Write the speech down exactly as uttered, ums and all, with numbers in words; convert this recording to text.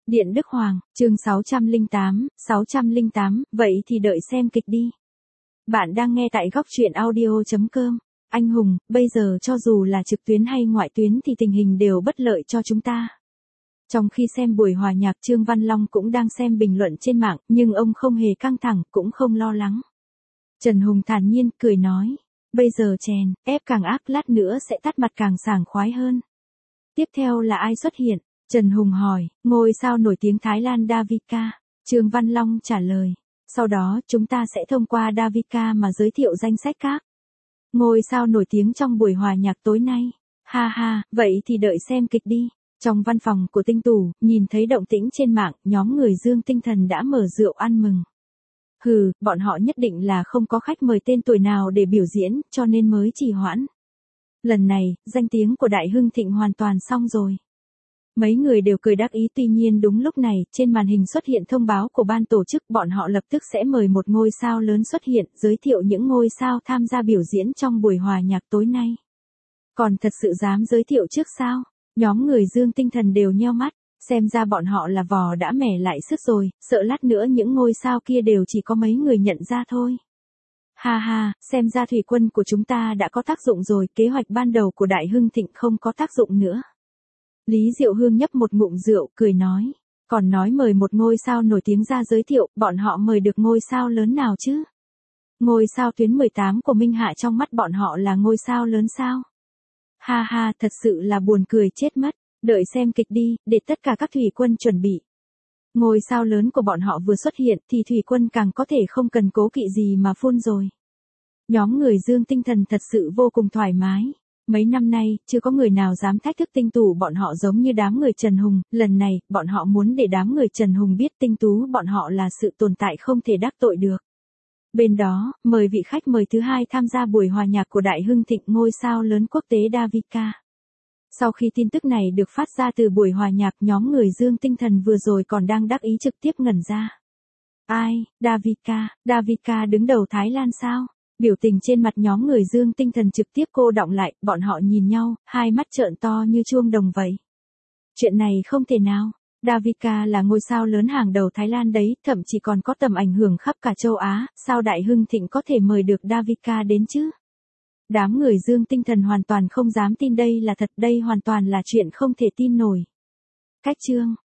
Điện Đức Hoàng, chương sáu trăm lẻ tám, sáu trăm lẻ tám, vậy thì đợi xem kịch đi. Bạn đang nghe tại góc truyện audio chấm com. Anh hùng, bây giờ cho dù là trực tuyến hay ngoại tuyến thì tình hình đều bất lợi cho chúng ta. Trong khi xem buổi hòa nhạc, Trương Văn Long cũng đang xem bình luận trên mạng, nhưng ông không hề căng thẳng, cũng không lo lắng. Trần Hùng thản nhiên, cười nói, bây giờ chèn, ép càng ác, lát nữa sẽ tắt mặt càng sảng khoái hơn. Tiếp theo là ai xuất hiện? Trần Hùng hỏi, ngôi sao nổi tiếng Thái Lan Davika. Trương Văn Long trả lời, sau đó chúng ta sẽ thông qua Davika mà giới thiệu danh sách các ngôi sao nổi tiếng trong buổi hòa nhạc tối nay. Ha ha, vậy thì đợi xem kịch đi. Trong văn phòng của Tinh Tủ, nhìn thấy động tĩnh trên mạng, nhóm người Dương Tinh Thần đã mở rượu ăn mừng. Hừ, bọn họ nhất định là không có khách mời tên tuổi nào để biểu diễn, cho nên mới trì hoãn. Lần này, danh tiếng của Đại Hưng Thịnh hoàn toàn xong rồi. Mấy người đều cười đắc ý, tuy nhiên đúng lúc này, trên màn hình xuất hiện thông báo của ban tổ chức, bọn họ lập tức sẽ mời một ngôi sao lớn xuất hiện, giới thiệu những ngôi sao tham gia biểu diễn trong buổi hòa nhạc tối nay. Còn thật sự dám giới thiệu trước sao? Nhóm người Dương Tinh Thần đều nheo mắt, xem ra bọn họ là vò đã mẻ lại sức rồi, sợ lát nữa những ngôi sao kia đều chỉ có mấy người nhận ra thôi. Ha ha, xem ra thủy quân của chúng ta đã có tác dụng rồi, kế hoạch ban đầu của Đại Hưng Thịnh không có tác dụng nữa. Lý Diệu Hương nhấp một ngụm rượu, cười nói, còn nói mời một ngôi sao nổi tiếng ra giới thiệu, bọn họ mời được ngôi sao lớn nào chứ? Ngôi sao tuyến mười tám của Minh Hạ trong mắt bọn họ là ngôi sao lớn sao? Ha ha, thật sự là buồn cười chết mất, đợi xem kịch đi, để tất cả các thủy quân chuẩn bị. Ngôi sao lớn của bọn họ vừa xuất hiện thì thủy quân càng có thể không cần cố kỵ gì mà phun rồi. Nhóm người Dương Tinh Thần thật sự vô cùng thoải mái. Mấy năm nay, chưa có người nào dám thách thức Tinh Tú bọn họ giống như đám người Trần Hùng, lần này, bọn họ muốn để đám người Trần Hùng biết Tinh Tú bọn họ là sự tồn tại không thể đắc tội được. Bên đó, mời vị khách mời thứ hai tham gia buổi hòa nhạc của Đại Hưng Thịnh, ngôi sao lớn quốc tế Davika. Sau khi tin tức này được phát ra từ buổi hòa nhạc, nhóm người Dương Tinh Thần vừa rồi còn đang đắc ý trực tiếp ngẩn ra. Ai, Davika, Davika đứng đầu Thái Lan sao? Biểu tình trên mặt nhóm người Dương Tinh Thần trực tiếp cô đọng lại, bọn họ nhìn nhau, hai mắt trợn to như chuông đồng vậy. Chuyện này không thể nào, Davika là ngôi sao lớn hàng đầu Thái Lan đấy, thậm chí còn có tầm ảnh hưởng khắp cả châu Á, sao Đại Hưng Thịnh có thể mời được Davika đến chứ? Đám người Dương Tinh Thần hoàn toàn không dám tin đây là thật, đây hoàn toàn là chuyện không thể tin nổi. Cách chương